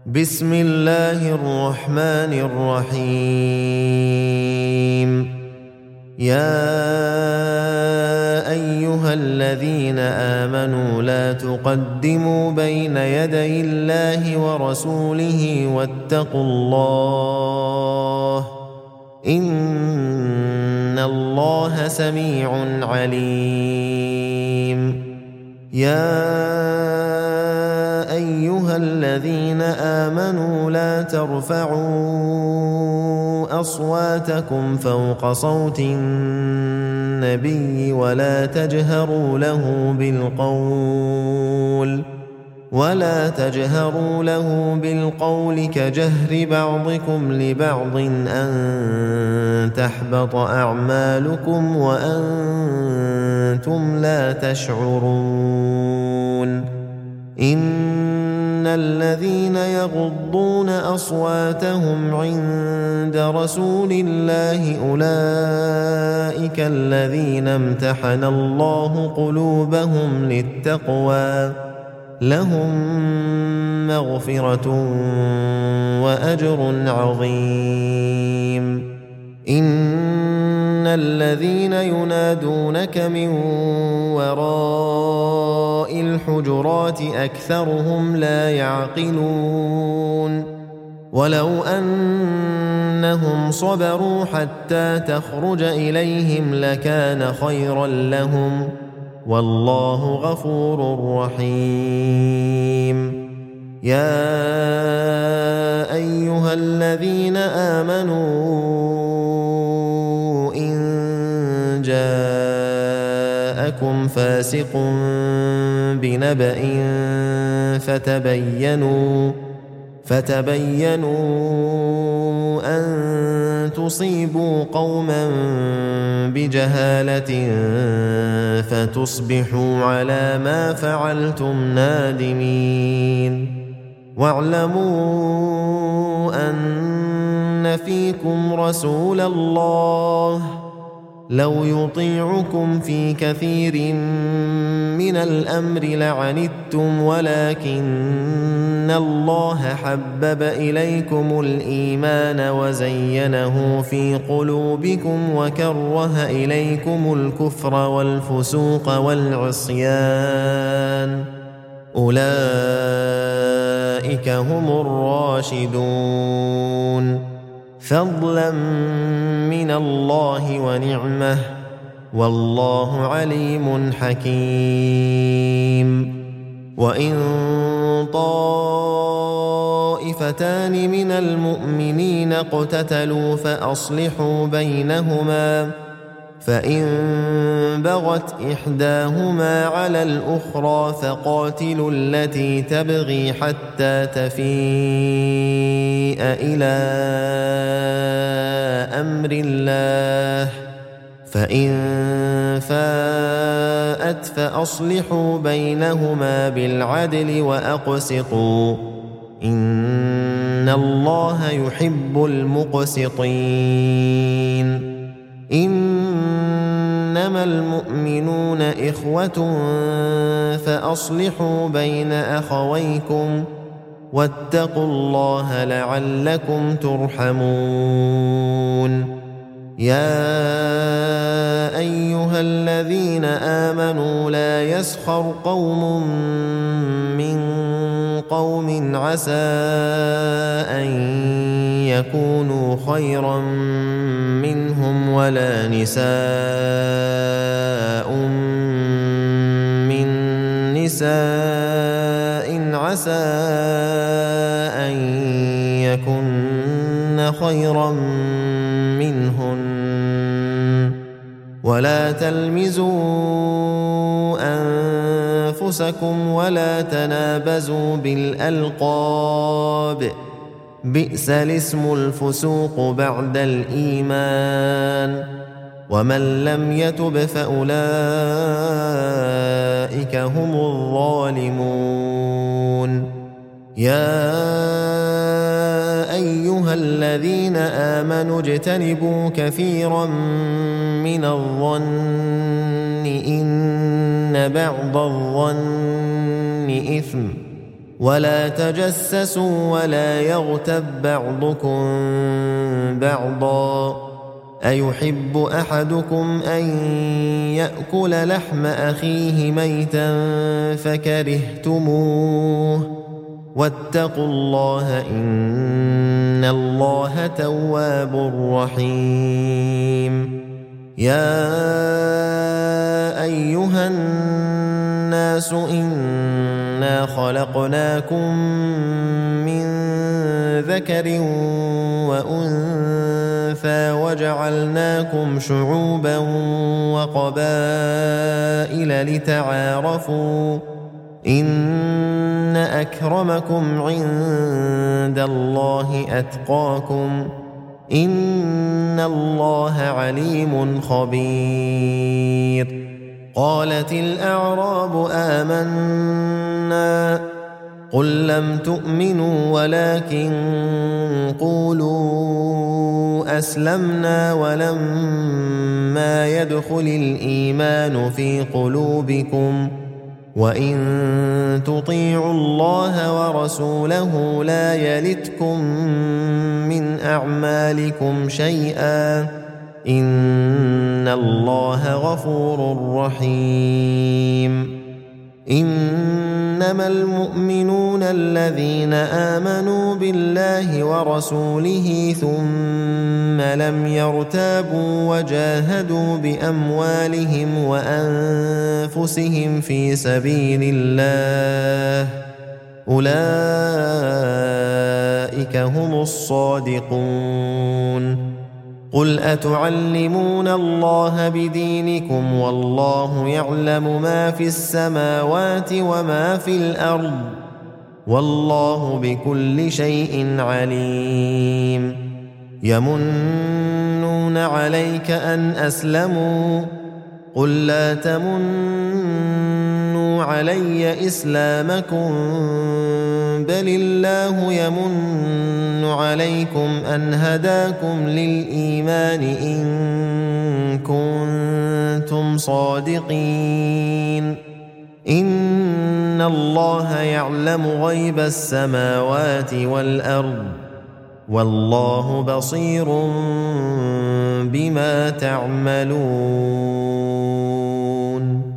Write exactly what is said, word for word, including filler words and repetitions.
بسم الله الرحمن الرحيم. يا أيها الذين آمنوا لا تقدموا بين يدي الله ورسوله واتقوا الله إن الله سميع عليم. يا أيها الذين آمنوا لا ترفعوا أصواتكم فوق صوت النبي ولا تجهروا له بالقول ولا تجهروا له بالقول كجهر بعضكم لبعض أن تحبط أعمالكم وأنتم لا تشعرون. إن الذين يغضون أصواتهم عند رسول الله أولئك الذين امتحن الله قلوبهم للتقوى لهم مغفرة وأجر عظيم. إن الذين ينادونك من وراء الحجرات أكثرهم لا يعقلون. ولو أنهم صبروا حتى تخرج إليهم لكان خيرا لهم والله غفور رحيم. يا أيها الذين آمنوا إن جاءكم فاسق بنبأ فتبينوا فتبينوا أن تصيبوا قوما بجهالة فتصبحوا على ما فعلتم نادمين. واعلموا أن فيكم رسول الله لو يطيعكم في كثير من الأمر لعنتم ولكن الله حبب إليكم الإيمان وزينه في قلوبكم وكره إليكم الكفر والفسوق والعصيان أولئك هم الراشدون فضلا من الله ونعمه والله عليم حكيم. وإن طائفتان من المؤمنين اقتتلوا فأصلحوا بينهما فإن بغت إحداهما على الأخرى فقاتلوا التي تبغي حتى تفيء إلى أمر الله فإن فاءت فأصلحوا بينهما بالعدل وأقسطوا إن الله يحب المقسطين. إنما المؤمنون إخوة فأصلحوا بين أخويكم واتقوا الله لعلكم ترحمون. يا أيها الذين آمنوا لا يسخر قوم من قوم عسى أن يكونوا خيرا منهم ولا نساء من نساء عسى أن يكن خيرا منهن ولا تلمزوا أنفسكم ولا تنابزوا بالألقاب بئس الاسم الفسوق بعد الإيمان ومن لم يتب فأولئك هم الظالمون. يا أيها الذين آمنوا اجتنبوا كثيرا من الظن إن بعض الظن إثم ولا تجسسوا ولا يغتب بعضكم بعضا أيحب أحدكم أن يأكل لحم أخيه ميتا فكرهتموه واتقوا الله إن الله تواب رحيم يا أيها الناس إنا خلقناكم من ذكر وأنثى وجعلناكم شعوبا وقبائل لتعارفوا إن أكرمكم عند الله أتقاكم إن الله عليم خبير قالت الأعراب آمنا قل لم تؤمنوا ولكن قولوا أسلمنا ولما يدخل الإيمان في قلوبكم وإن تطيعوا الله ورسوله لا يلتكم من أعمالكم شيئا إن الله غفور رحيم إنما المؤمنون الذين آمنوا بالله ورسوله ثم لم يرتابوا وجاهدوا بأموالهم وأنفسهم في سبيل الله أولئك هم الصادقون قل أتعلمون الله بدينكم والله يعلم ما في السماوات وما في الأرض والله بكل شيء عليم يمنون عليك أن أسلموا قل لا تمنوا علي إسلامكم بل الله يمن عليكم أن هداكم للإيمان إن كنتم صادقين إن الله يعلم غيب السماوات والأرض والله بصير بما تعملون.